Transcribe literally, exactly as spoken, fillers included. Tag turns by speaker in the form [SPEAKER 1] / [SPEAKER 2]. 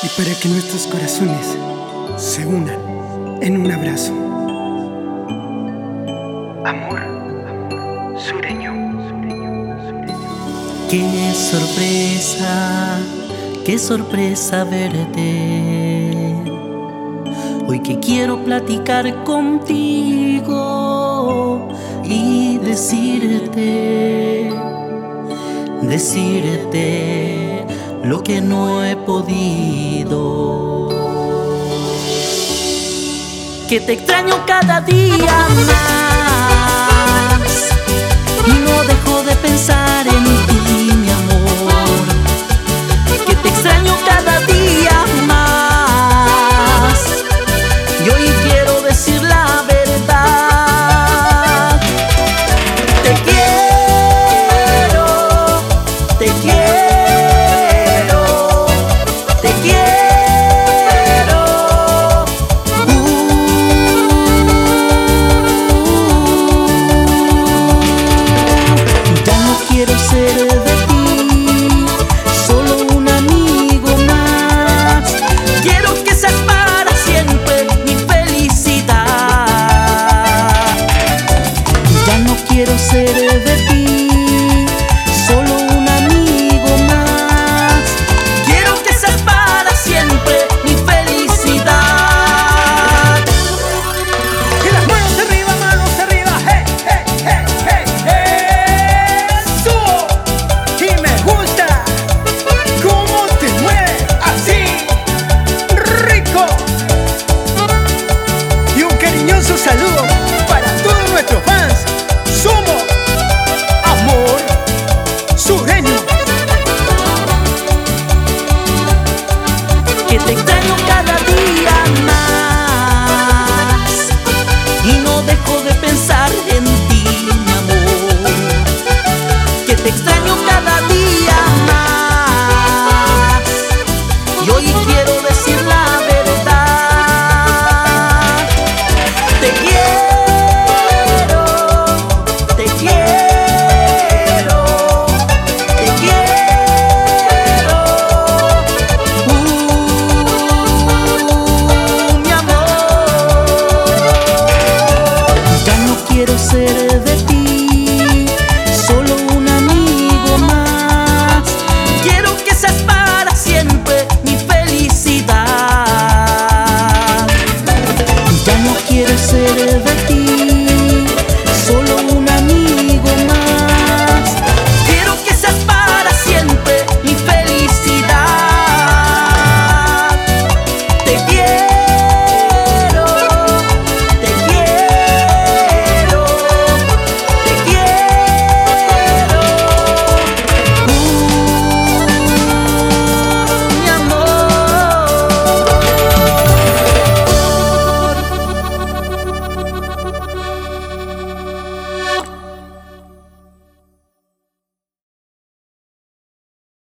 [SPEAKER 1] para que nuestros corazones se unan en un abrazo. Amor sureño.
[SPEAKER 2] Qué sorpresa, qué sorpresa verte. Hoy que quiero platicar contigo y decirte, decirte lo que no he podido. Que te extraño cada día más y no dejo de pensar en ti, mi amor. Que te extraño cada día más y hoy quiero decir la verdad. Te quiero, te quiero, te quiero. Uh. Ya no quiero ser de ti solo un amigo más. Quiero que seas para siempre mi felicidad. Ya no quiero ser de ti